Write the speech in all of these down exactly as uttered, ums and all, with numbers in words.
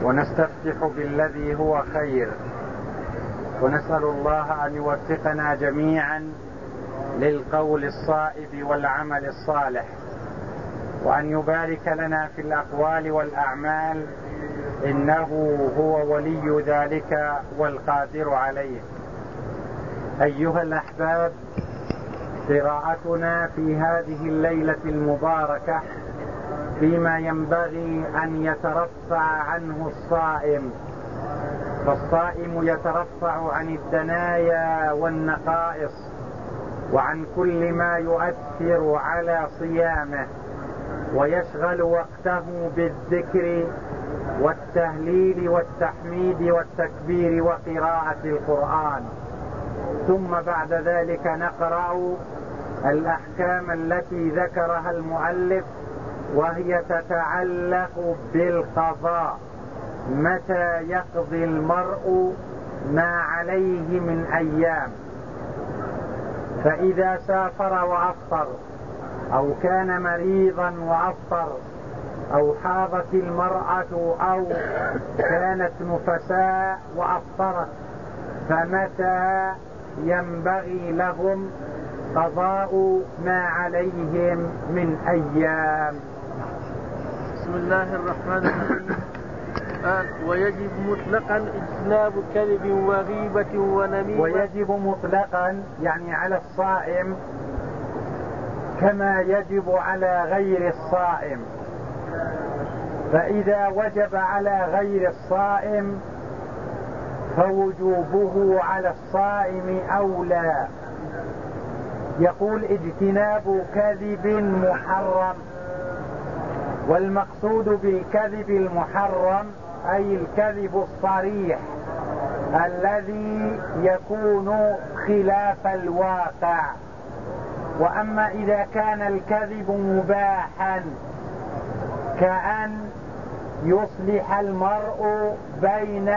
ونستفتح بالذي هو خير، ونسأل الله أن يوفقنا جميعا للقول الصائب والعمل الصالح، وأن يبارك لنا في الأقوال والأعمال، إنه هو ولي ذلك والقادر عليه. أيها الأحباب، قراءتنا في هذه الليلة المباركة فيما ينبغي أن يترفع عنه الصائم، فالصائم يترفع عن الدنايا والنقائص وعن كل ما يؤثر على صيامه، ويشغل وقته بالذكر والتهليل والتحميد والتكبير وقراءة القرآن. ثم بعد ذلك نقرأ الأحكام التي ذكرها المؤلف، وهي تتعلق بالقضاء، متى يقضي المرء ما عليه من أيام. فإذا سافر وأفطر، أو كان مريضا وأفطر، أو حاضت المرأة، أو كانت نفساء وأفطرت، فمتى ينبغي لهم قضاء ما عليهم من أيام؟ بسم الله الرحمن الرحيم. آه ويجب مطلقا اجتناب كذب وغيبة ونميمة. ويجب مطلقا يعني على الصائم كما يجب على غير الصائم. فإذا وجب على غير الصائم فوجوبه على الصائم أولى. يقول اجتناب كذب محرم، والمقصود بالكذب المحرم أي الكذب الصريح الذي يكون خلاف الواقع. وأما إذا كان الكذب مباحا، كأن يصلح المرء بين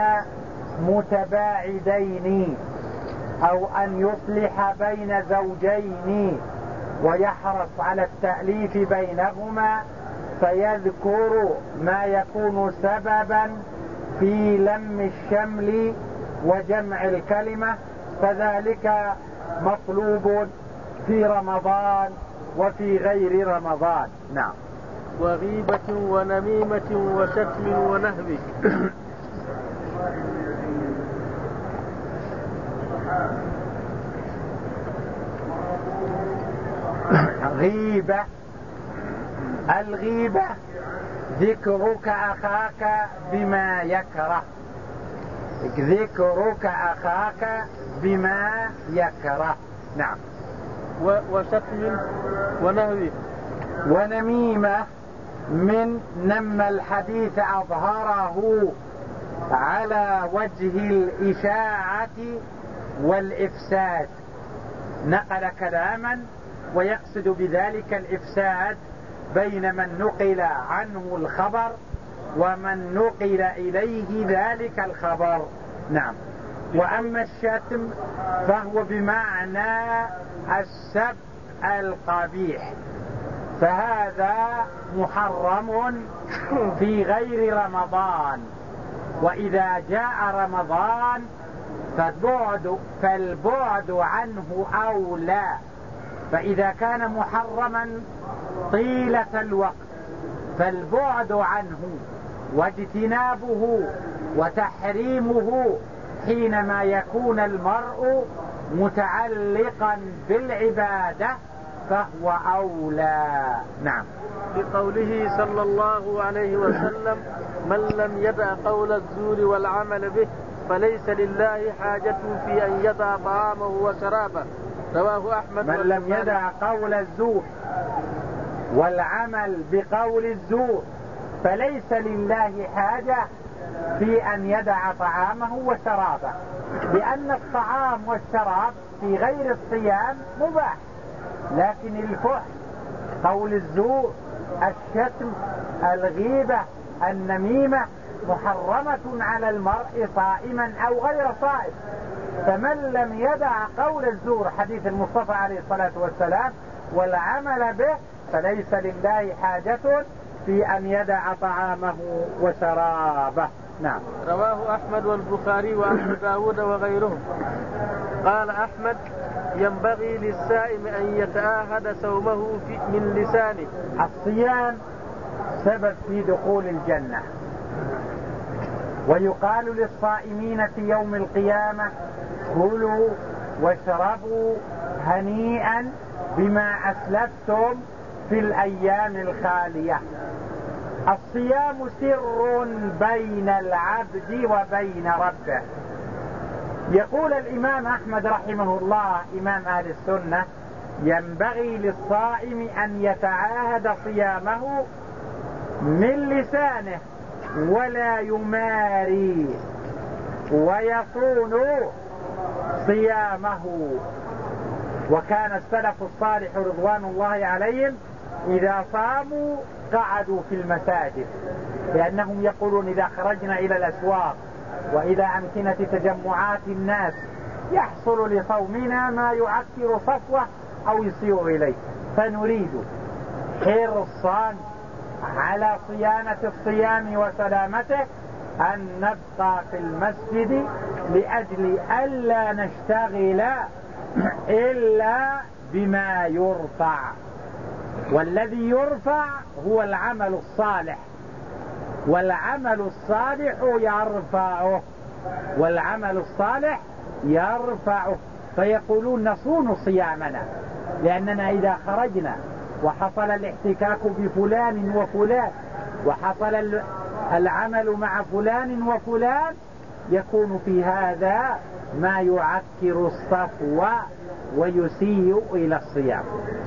متباعدين، أو أن يصلح بين زوجين ويحرص على التأليف بينهما، فيذكر ما يكون سببا في لم الشمل وجمع الكلمة، فذلك مطلوب في رمضان وفي غير رمضان. نعم. وغيبة ونميمة وشتم ونهب. غيبة، الغيبة ذكرك أخاك بما يكره، ذكرك أخاك بما يكره. نعم. وشتم ونهب. ونميمة من نم الحديث أظهره على وجه الإشاعة والإفساد، نقل كلاما ويقصد بذلك الإفساد بين من نقل عنه الخبر ومن نقل إليه ذلك الخبر. نعم. وأما الشتم فهو بمعنى السب القبيح، فهذا محرم في غير رمضان. وإذا جاء رمضان فالبعد, فالبعد عنه أولى. فإذا كان محرما طيلة الوقت فالبعد عنه واجتنابه وتحريمه حينما يكون المرء متعلقا بالعبادة فهو أولى. نعم. بقوله صلى الله عليه وسلم: من لم يدع قول الزور والعمل به فليس لله حاجة في أن يدع طعامه وشرابه. رواه أحمد. من لم يدع قول الزور والعمل بقول الزور فليس لله حاجة في أن يدع طعامه وشرابه، لأن الطعام والشراب في غير الصيام مباح، لكن الفحش، قول الزور، الشتم، الغيبة، النميمة محرمة على المرء صائما أو غير صائم. فمن لم يدع قول الزور، حديث المصطفى عليه الصلاة والسلام، والعمل به فليس لله حاجة في أن يدع طعامه وشرابه. نعم. رواه أحمد والبخاري وأبو داود وغيرهم. قال أحمد: ينبغي للسائم أن يتآهد صومه من لسانه. الصيام سبب في دخول الجنة، ويقال للصائمين في يوم القيامة: كلوا واشربوا هنيئا بما أسلفتم في الأيام الخالية. الصيام سر بين العبد وبين ربه. يقول الإمام أحمد رحمه الله إمام أهل السنة: ينبغي للصائم أن يتعاهد صيامه من لسانه ولا يماري، ويصون صيامه. وكان السلف الصالح رضوان الله عليهم إذا صاموا قعدوا في المساجد، لأنهم يقولون: إذا خرجنا إلى الأسواق وإلى أمكنة تجمعات الناس يحصل لصومنا ما يعكر صفوة أو يصير إليه، فنريد حرصا على صيانة الصيام وسلامته أن نبقى في المسجد لأجل ألا نشتغل إلا بما يرفع، والذي يرفع هو العمل الصالح، والعمل الصالح يرفعه، والعمل الصالح يرفعه. فيقولون: نصون صيامنا، لأننا إذا خرجنا وحصل الاحتكاك بفلان وفلان وحصل العمل مع فلان وفلان يكون في هذا ما يعكر الصفو ويسيء إلى الصيام.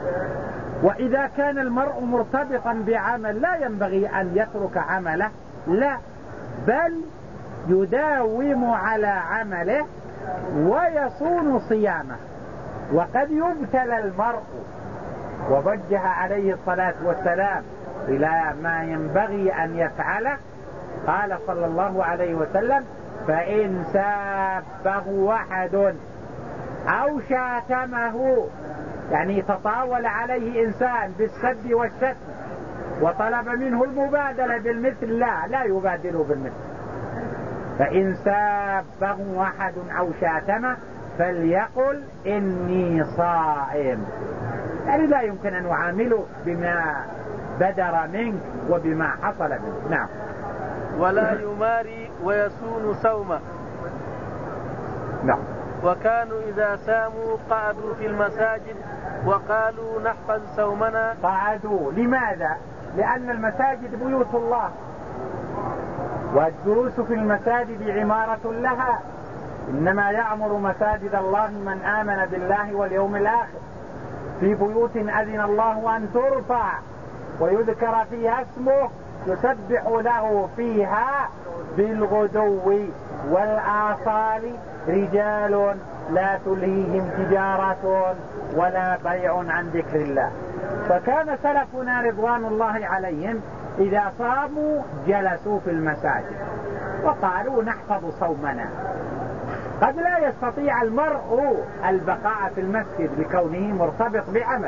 وإذا كان المرء مرتبطا بعمل لا ينبغي أن يترك عمله، لا، بل يداوم على عمله ويصون صيامه. وقد يبتلى المرء، ووجه عليه الصلاة والسلام إلى ما ينبغي أن يفعله. قال صلى الله عليه وسلم: فإن سابه أحد أو شاتمه، يعني تطاول عليه إنسان بالسب والشتم وطلب منه المبادلة بالمثل، لا لا يبادله بالمثل. فإن سابه أحد أو شاتمه فليقل: إني صائم. يعني لا يمكن أن يعامله بما بدر منك وبما حصل منك. نعم. ولا يماري ويصون صومه. نعم. وكانوا إذا ساموا قعدوا في المساجد وقالوا: نحفظ صومنا. قعدوا لماذا؟ لأن المساجد بيوت الله، والجلوس في المساجد عمارة لها. إنما يعمر مساجد الله من آمن بالله واليوم الآخر، في بيوت أذن الله أن ترفع ويذكر فيها اسمه يسبح له فيها بالغدو والآصال رجال لا تلهيهم تجارة ولا بيع عن ذكر الله. فكان سلفنا رضوان الله عليهم إذا صاموا جلسوا في المساجد وقالوا: نحفظ صومنا. قد لا يستطيع المرء البقاء في المسجد لكونه مرتبط بعمل،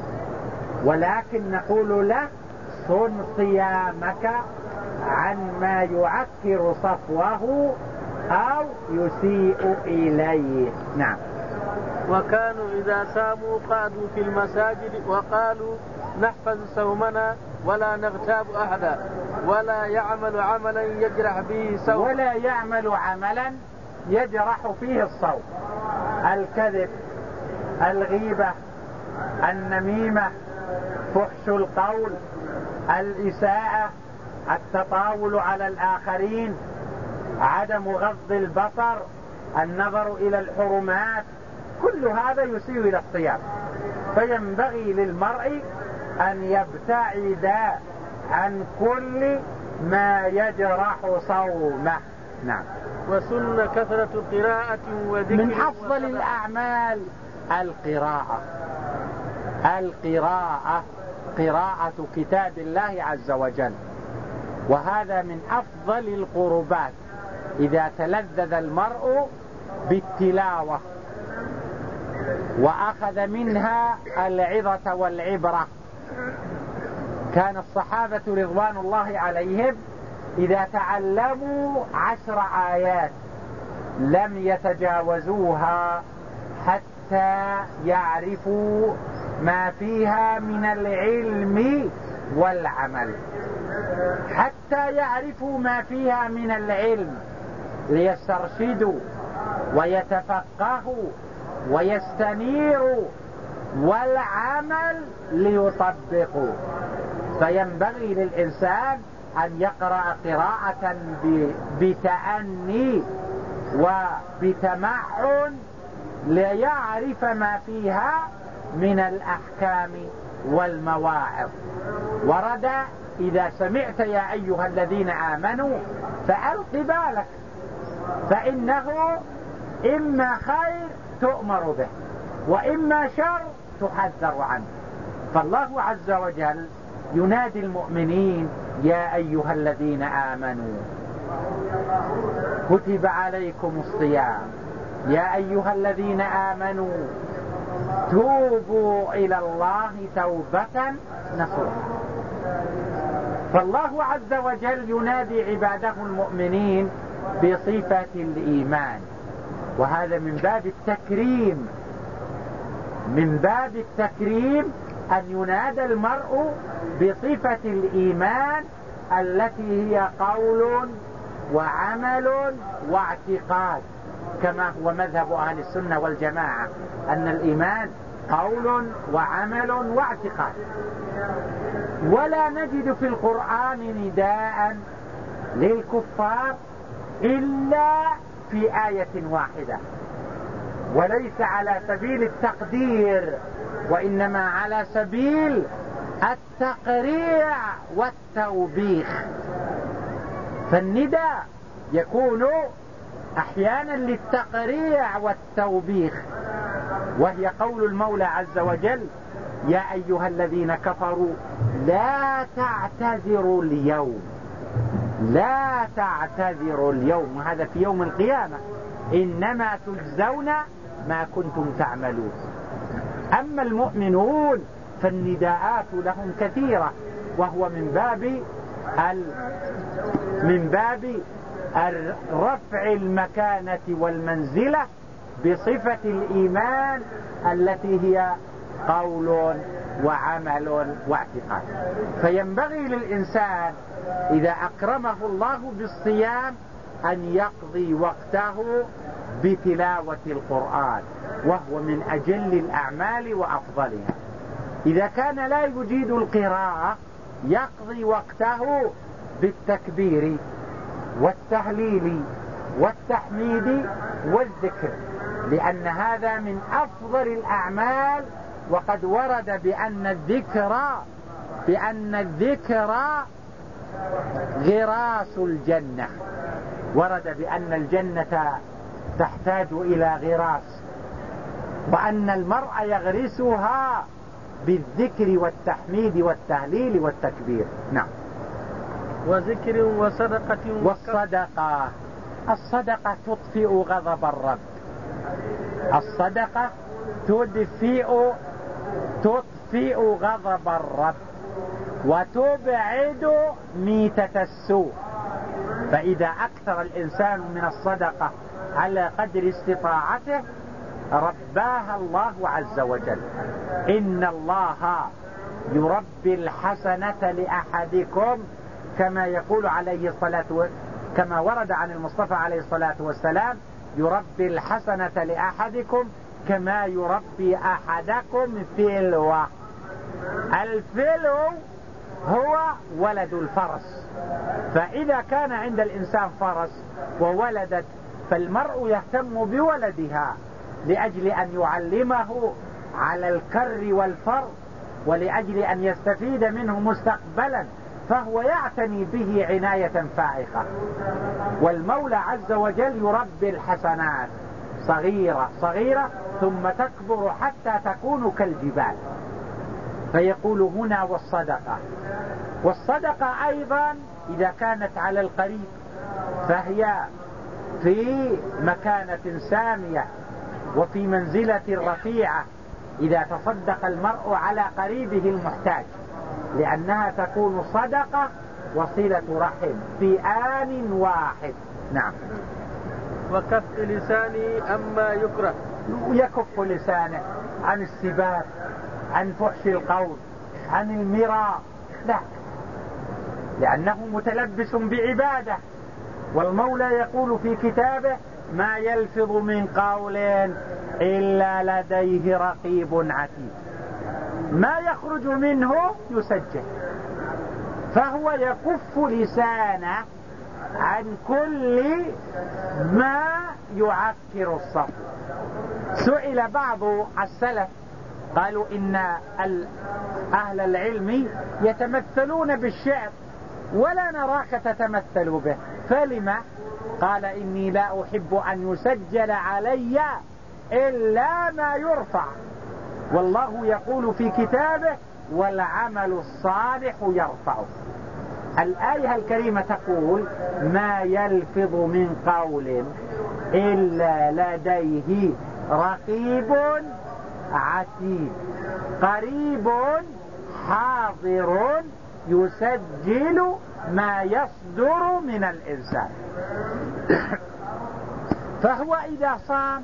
ولكن نقول له: صن صيامك عن ما يعكر صفوه أو يسيء إليه. نعم. وكانوا إذا ساموا قعدوا في المساجد وقالوا: نحفظ صومنا ولا نغتاب أحدا ولا يعمل عملا يجرح به صوم. ولا يعمل عملا يجرح فيه الصوم: الكذب، الغيبة، النميمة، فحش القول، الإساءة، التطاول على الآخرين، عدم غض البصر، النظر إلى الحرمات، كل هذا يسيء إلى الصيام. فينبغي للمرء أن يبتعد عن كل ما يجرح صومه. نعم. وسن كثرة قراءة وذكر. من أفضل الأعمال القراءة، القراءة قراءة كتاب الله عز وجل، وهذا من أفضل القربات إذا تلذذ المرء بالتلاوة وأخذ منها العظة والعبرة. كان الصحابة رضوان الله عليهم إذا تعلموا عشر آيات لم يتجاوزوها حتى يعرفوا ما فيها من العلم والعمل، حتى يعرفوا ما فيها من العلم ليسترشدوا ويتفقهوا ويستنيروا، والعمل ليطبقوا. فينبغي للإنسان أن يقرأ قراءة بتأني وبتمعن ليعرف ما فيها من الأحكام والمواعظ. ورد إذا سمعت يا أيها الذين آمنوا فألق بالك، فإنه إما خير تؤمر به وإما شر تحذر عنه. فالله عز وجل ينادي المؤمنين يا أيها الذين آمنوا كتب عليكم الصيام يا أيها الذين آمنوا توبوا إلى الله توبة نصوحا. فالله عز وجل ينادي عباده المؤمنين بصفة الإيمان، وهذا من باب التكريم، من باب التكريم أن ينادى المرء بصفة الإيمان التي هي قول وعمل واعتقاد، كما هو مذهب أهل السنة والجماعة أن الإيمان قول وعمل واعتقاد. ولا نجد في القرآن نداء للكفار إلا في آية واحدة، وليس على سبيل التقدير وإنما على سبيل التقريع والتوبيخ. فالنداء يكون أحيانا للتقريع والتوبيخ، وهي قول المولى عز وجل يا أيها الذين كفروا لا تعتذروا اليوم، لا تعتذروا اليوم، وهذا في يوم القيامة، إنما تجزون ما كنتم تعملون. أما المؤمنون فالنداءات لهم كثيرة، وهو من باب ال... من باب رفع المكانة والمنزلة بصفة الإيمان التي هي قول وعمل واعتقاد. فينبغي للإنسان إذا أكرمه الله بالصيام أن يقضي وقته بتلاوة القرآن، وهو من أجل الأعمال وأفضلها. إذا كان لا يجيد القراءة يقضي وقته بالتكبير والتهليل والتحميد والذكر، لأن هذا من أفضل الأعمال. وقد ورد بأن الذكر بأن الذكر غراس الجنة، ورد بأن الجنة تحتاج إلى غراس، وأن المرء يغرسها بالذكر والتحميد والتهليل والتكبير. نعم. وذكر وصدقة. والصدقة، الصدقة تطفئ غضب الرب، الصدقة تدفئ تطفئ غضب الرب وتبعد ميتة السوء. فإذا أكثر الإنسان من الصدقة على قدر استطاعته رباها الله عز وجل. إن الله يربي الحسنة لأحدكم كما يقول عليه الصلاة والسلام، كما ورد عن المصطفى عليه الصلاة والسلام يربي الحسنة لأحدكم كما يربي أحدكم فلو. الفلو هو ولد الفرس، فإذا كان عند الإنسان فرس وولدت فالمرء يهتم بولدها لأجل أن يعلمه على الكر والفر ولأجل أن يستفيد منه مستقبلا، فهو يعتني به عناية فائقة. والمولى عز وجل يربي الحسنات صغيرة صغيرة ثم تكبر حتى تكون كالجبال. فيقول هنا والصدقة. والصدقة أيضا إذا كانت على القريب فهي في مكانة سامية وفي منزلة رفيعة إذا تصدق المرء على قريبه المحتاج، لأنها تكون صدقة وصلة رحم في آن واحد. نعم. وكف لسانه أما يكره، يكف لسانه عن السباب، عن فحش القول، عن المراء، لا، لأنه متلبس بعبادة. والمولى يقول في كتابه: ما يلفظ من قول إلا لديه رقيب عتيد. ما يخرج منه يسجل، فهو يكف لسانه عن كل ما يعكر الصف. سئل بعض السلف قالوا إن أهل العلم يتمثلون بالشعر ولا نراك تتمثل به، فلما؟ قال: إني لا أحب أن يسجل علي إلا ما يرفع، والله يقول في كتابه: والعمل الصالح يرفعه. الآية الكريمة تقول: ما يلفظ من قول إلا لديه رقيب عتيد قريب حاضر يسجل ما يصدر من الإنسان. فهو إذا صام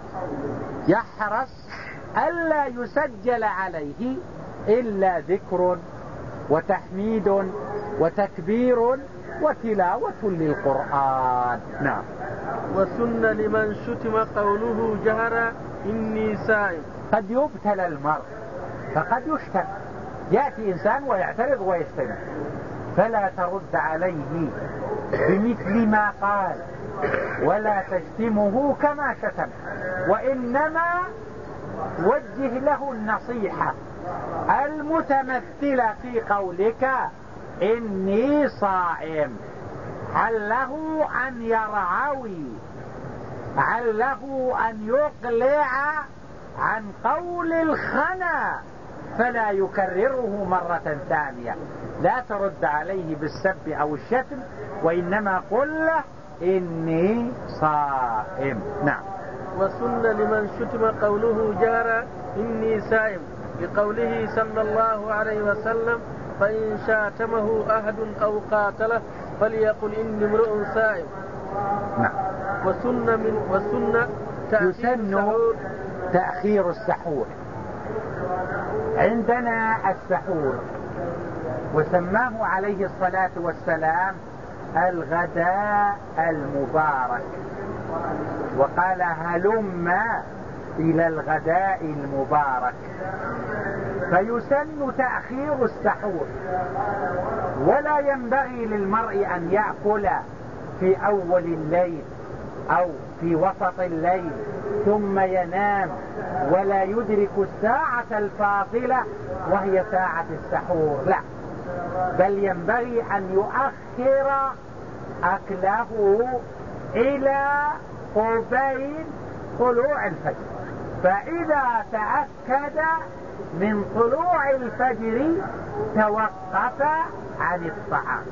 يحرص ألا يسجل عليه إلا ذكر وتحميد وتكبير وتلاوة للقرآن. نعم. وسن لمن شتم قوله جهرا إني سائم. قد يبتلى المرء فقد يشتم، يأتي إنسان ويعترض ويشتم، فلا ترد عليه بمثل ما قال ولا تشتمه كما شتم، وإنما وجه له النصيحة المتمثلة في قولك إني صائم، عله أن يرعوي، عله أن يقلع عن قول الخنا فلا يكرره مرة ثانية. لا ترد عليه بالسب أو الشتم، وإنما قل له إني صائم. نعم. وسن لمن شتم قوله جهرا إني سائم بقوله صلى الله عليه وسلم: فإن شاتمه أحد أو قاتله فليقل إني امرؤ سائم. نعم. وسن من وسن يسن تأخير السحور. عندنا السحور وسماه عليه الصلاة والسلام الغداء المبارك، وقال: هلم إلى الغداء المبارك. فيسن تأخير السحور، ولا ينبغي للمرء أن يأكل في أول الليل أو في وسط الليل ثم ينام ولا يدرك الساعة الفاضلة وهي ساعة السحور، لا، بل ينبغي أن يؤخر أكله إلى قبيل طلوع الفجر. فإذا تأكد من طلوع الفجر توقف عن الطعام.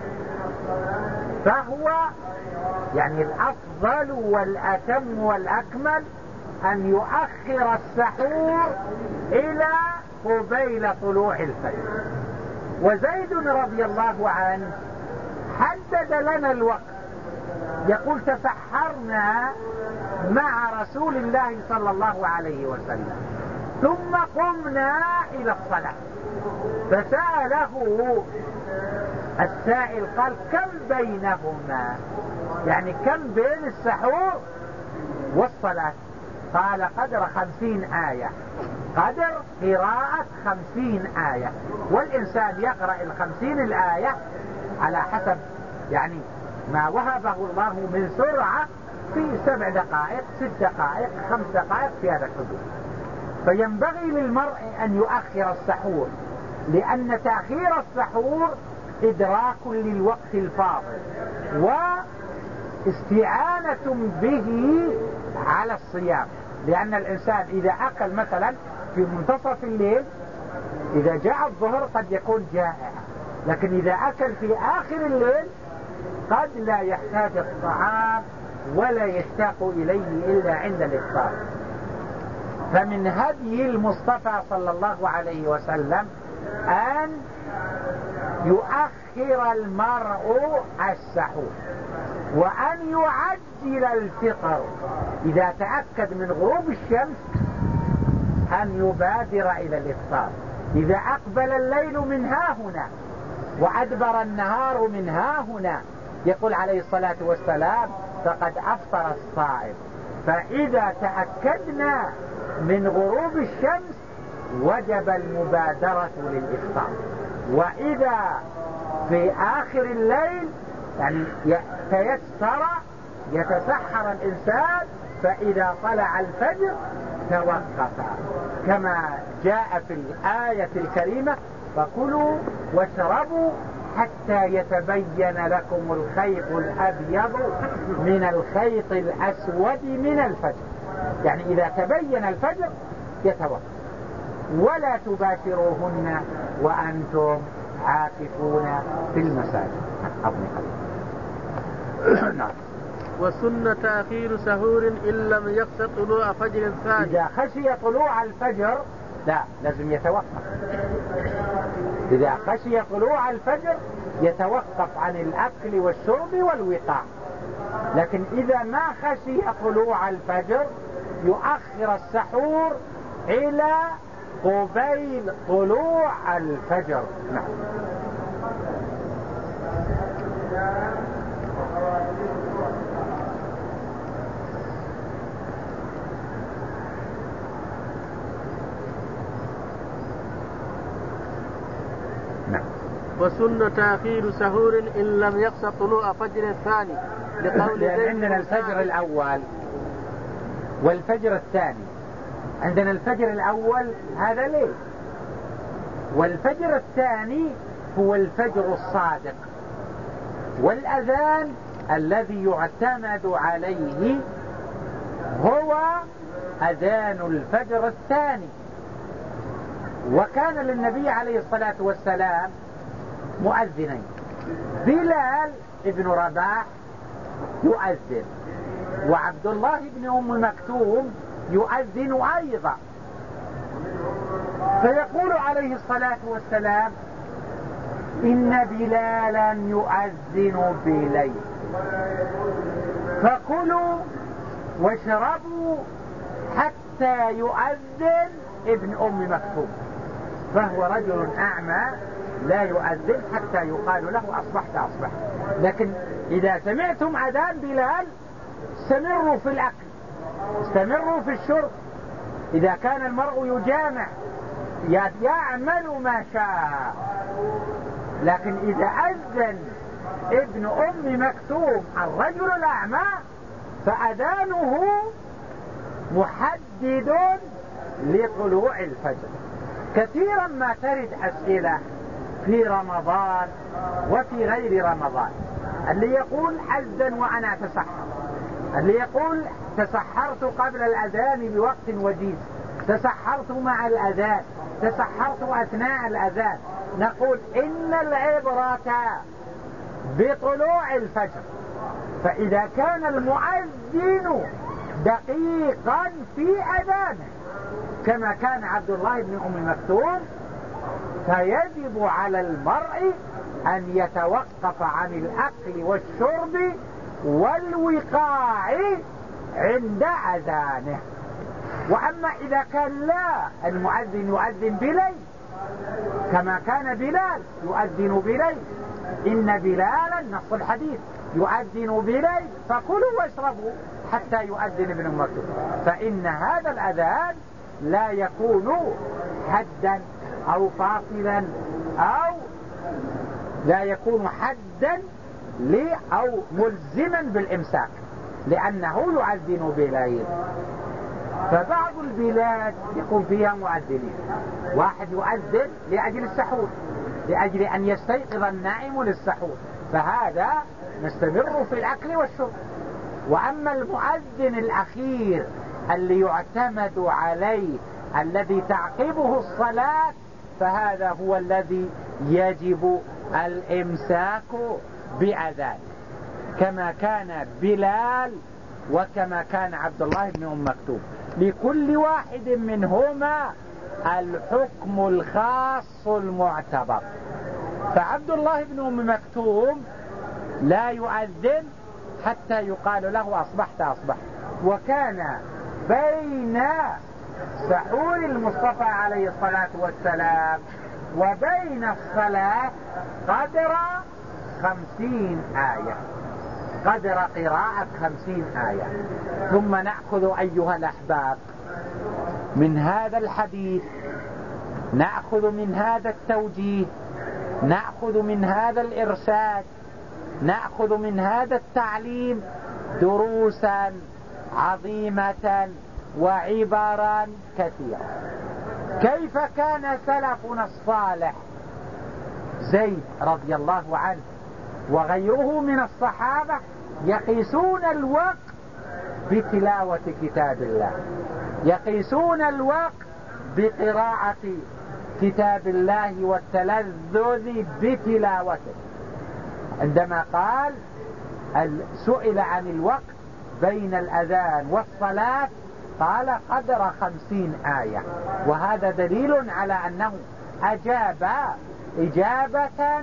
فهو يعني الأفضل والأتم والأكمل أن يؤخر السحور إلى قبيل طلوع الفجر. وزيد رضي الله عنه حدد لنا الوقت، يقول: تسحرنا مع رسول الله صلى الله عليه وسلم ثم قمنا إلى الصلاة. فسأله السائل قال: كم بينهما؟ يعني كم بين السحور والصلاة؟ قال: قدر خمسين آية، قدر قراءة خمسين آية. والإنسان يقرأ الخمسين الآية على حسب يعني ما وهبه الله من سرعة في سبع دقائق، ست دقائق، خمس دقائق، في هذا الحدود. فينبغي للمرء أن يؤخر السحور، لأن تأخير السحور إدراك للوقت الفاضل واستعانة به على الصيام. لأن الإنسان إذا أكل مثلا في منتصف الليل، إذا جاء الظهر قد يكون جائع، لكن إذا أكل في آخر الليل قد لا يحتاج الطعام ولا يشتاق إليه إلا عند الإفطار. فمن هدي المصطفى صلى الله عليه وسلم أن يؤخر المرء السحور، وأن يعجل الفطر إذا تأكد من غروب الشمس أن يبادر إلى الإفطار. إذا أقبل الليل من ها هنا وأدبر النهار من ها هنا يقول عليه الصلاة والسلام فقد أفطر الصائم. فإذا تأكدنا من غروب الشمس وجب المبادرة للإفطار. وإذا في آخر الليل يعني تيسر يتسحر الإنسان فإذا طلع الفجر توقف، كما جاء في الآية الكريمة فكلوا واشربوا حتى يتبين لكم الخيط الأبيض من الخيط الأسود من الفجر. يعني إذا تبين الفجر يتوقف. ولا تباشروهن وأنتم عاكفون في المساجد. نعم. وسنة تأخير سحور إن لم يخشى طلوع فجر ثاني. إذا خشي طلوع الفجر لا لازم يتوقف. إذا خشي طلوع الفجر يتوقف عن الأكل والشرب والوقاء. لكن إذا ما خشي طلوع الفجر يؤخر السحور إلى قبيل طلوع الفجر. نعم. وسنة تأخير سحور إن لم يخشى طلوع فجر ثاني لقول لأن عندنا الفجر الأول والفجر الثاني. عندنا الفجر الأول هذا ليل، والفجر الثاني هو الفجر الصادق، والأذان الذي يعتمد عليه هو أذان الفجر الثاني. وكان للنبي عليه الصلاة والسلام مؤذنين، بلال ابن رباح يؤذن، وعبد الله بن أم مكتوم يؤذن أيضا. فيقول عليه الصلاة والسلام إن بلالا يؤذن بليل فكلوا واشربوا حتى يؤذن ابن أم مكتوم، فهو رجل أعمى لا يؤذن حتى يقال له أصبحت أصبحت. لكن إذا سمعتم أذان بلال استمروا في الأكل، استمروا في الشرب. إذا كان المرء يجامع يعمل ما شاء. لكن إذا أذن ابن أم مكتوم الرجل الأعمى فأذانه محدد لطلوع الفجر. كثيرا ما ترد أسئلة في رمضان وفي غير رمضان، اللي يقول أذن وأنا أتسحر، اللي يقول تسحرت قبل الأذان بوقت وجيز، تسحرت مع الأذان، تسحرت أثناء الأذان. نقول إن العبرة بطلوع الفجر، فإذا كان المؤذن دقيقا في أذانه كما كان عبد الله بن أم مكتوم فيجب على المرء أن يتوقف عن الأكل والشرب والوقاع عند أذانه. وأما إذا كان لا المؤذن يؤذن بليل كما كان بلال يؤذن بليل، إن بلالا نص الحديث يؤذن بليل فكلوا واشربوا حتى يؤذن ابن أم مكتوم، فإن هذا الأذان لا يكون حدا أو فاصلا أو لا يكون حدا لي أو ملزما بالإمساك، لأنه يؤذن بليل. فبعض البلاد يكون فيها مؤذنين، واحد يؤذن لأجل السحور، لأجل أن يستيقظ النائم للسحور، فهذا نستمر في الأكل والشرب. وأما المؤذن الأخير اللي يعتمد عليه الذي تعقبه الصلاة فهذا هو الذي يجب الإمساك بأذان، كما كان بلال وكما كان عبد الله بن أم مكتوم. لكل واحد منهما الحكم الخاص المعتبر، فعبد الله بن أم مكتوم لا يؤذن حتى يقال له أصبحت أصبحت. وكان بين سحور المصطفى عليه الصلاة والسلام وبين الصلاة قدر خمسين آية، قدر قراءة خمسين آية. ثم نأخذ أيها الأحباب من هذا الحديث، نأخذ من هذا التوجيه، نأخذ من هذا الإرشاد، نأخذ من هذا التعليم دروسا عظيمة وعبرا كثيرة. كيف كان سلفنا الصالح زيد رضي الله عنه وغيره من الصحابة يقيسون الوقت بتلاوة كتاب الله، يقيسون الوقت بقراءة كتاب الله والتلذذ بتلاوته. عندما قال سئل عن الوقت بين الأذان والصلاة قال قدر خمسين آية، وهذا دليل على أنه أجاب إجابة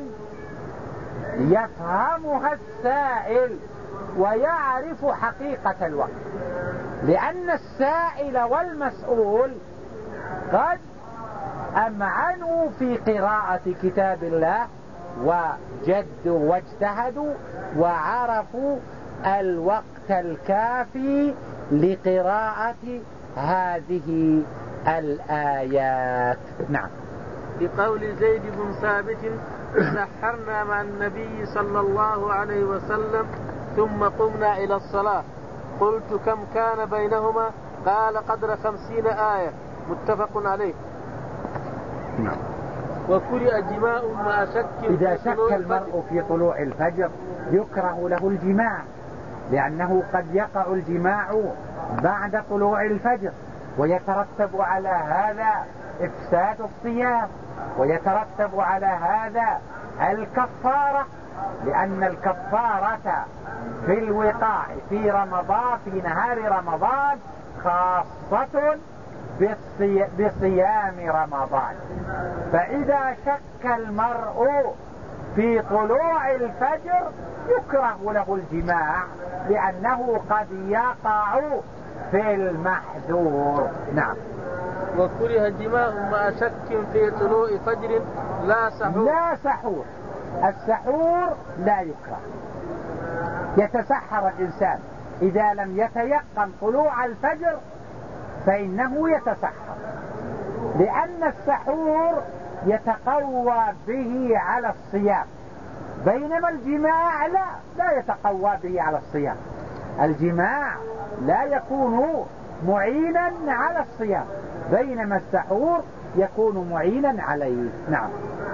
يفهمها السائل ويعرف حقيقة الوقت، لأن السائل والمسؤول قد أمعنوا في قراءة كتاب الله وجدوا واجتهدوا وعرفوا الوقت الكافي لقراءة هذه الآيات. نعم. بقول زيد بن ثابت سحرنا مع النبي صلى الله عليه وسلم ثم قمنا إلى الصلاة، قلت كم كان بينهما؟ قال قدر خمسين آية، متفق عليه. نعم. وكره جماع مع شك. إذا شك المرء في طلوع الفجر يكره له الجماع، لأنه قد يقع الجماع بعد طلوع الفجر ويترتب على هذا إفساد الصيام، ويترتب على هذا الكفارة، لأن الكفارة في الوقاع في رمضان في نهار رمضان خاصة بصيام رمضان. فإذا شك المرء في طلوع الفجر يكره له الجماع لأنه قد يقع في المحذور. نعم. وكره الجماع مع شك في طلوع فجر لا سحور. لا سحور، السحور لا يكره. يتسحر الإنسان إذا لم يتيقن طلوع الفجر فإنه يتسحر، لأن السحور يتقوى به على الصيام، بينما الجماع لا لا يتقوى به على الصيام. الجماع لا يكون معينا على الصيام، بينما السحور يكون معينا عليه. نعم.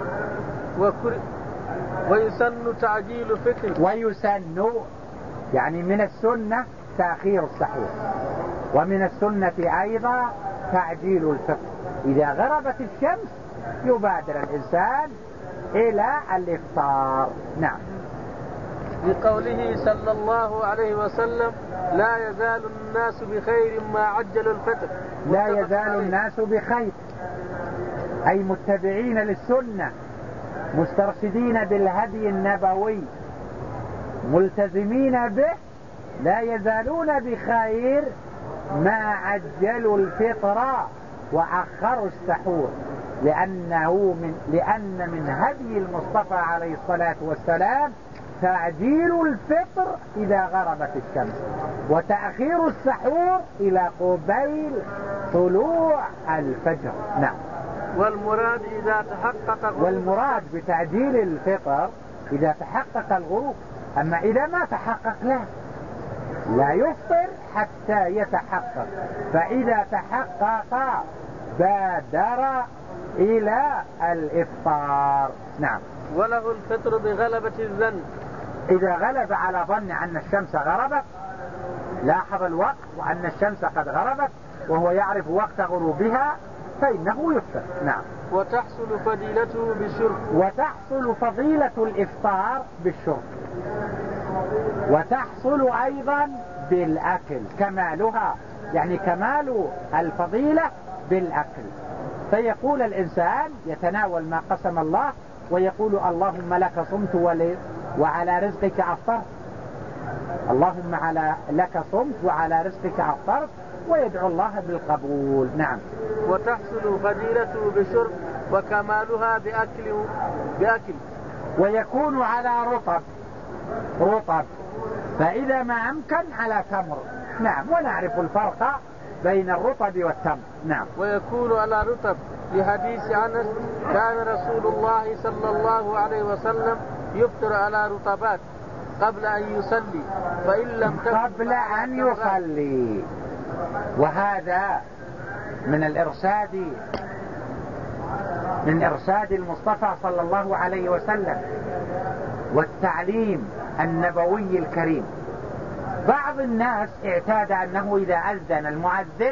ويسن تعجيل الفطر. ويسن يعني من السنة تأخير السحور، ومن السنة أيضا تعجيل الفطر. إذا غربت الشمس يبادر الإنسان إلى الإفطار. نعم. بقوله صلى الله عليه وسلم لا يزال الناس بخير ما عجلوا الفطر. لا يزال الناس بخير، أي متبعين للسنة، مسترشدين بالهدي النبوي، ملتزمين به، لا يزالون بخير ما عجلوا الفطر وأخروا السحور، لأنه من لأن من هدي المصطفى عليه الصلاة والسلام تعجيل الفطر إذا غربت الشمس، وتأخير السحور إلى قبيل طلوع الفجر. نعم. والمراد إذا تحقق والمراد بتعجيل الفطر إذا تحقق الغروب، أما إذا ما تحقق لا لا يفطر حتى يتحقق، فإذا تحقق بادر إلى الإفطار. نعم. وله الفطر بغلبة الظن. إذا غلب على ظن أن الشمس غربت، لاحظ الوقت وأن الشمس قد غربت وهو يعرف وقت غروبها فإنه يفطر. نعم. وتحصل فضيلته بالشرب. وتحصل فضيلة الإفطار بالشرب، وتحصل أيضا بالأكل، كمالها يعني كمال الفضيلة بالأكل. فيقول الإنسان يتناول ما قسم الله ويقول اللهم لك صمت ولي وعلى رزقك أفطرت، اللهم على لك صمت وعلى رزقك أفطرت، ويدعو الله بالقبول. نعم. وتحصل فضيلته بشرب وكمالها بأكل بأكل ويكون على رطب رطب فإذا ما أمكن على تمر. نعم. ونعرف الفرق بين الرطب والتمر. نعم. ويكون على رطب لحديث أنس كان رسول الله صلى الله عليه وسلم يفطر على رطبات قبل أن يصلي فإن لم تكن قبل أن يصلي. وهذا من الإرشاد من إرشاد المصطفى صلى الله عليه وسلم والتعليم النبوي الكريم. بعض الناس اعتاد أنه إذا أذن المؤذن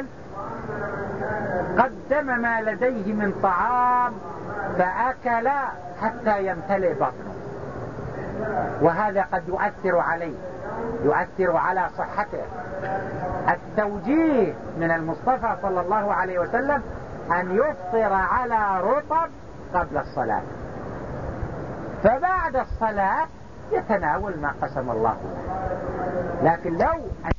قدم ما لديه من طعام فأكل حتى يمتلئ بطنه، وهذا قد يؤثر عليه يؤثر على صحته. التوجيه من المصطفى صلى الله عليه وسلم أن يفطر على رطب قبل الصلاة، فبعد الصلاة يتناول ما قسم الله له. لكن لو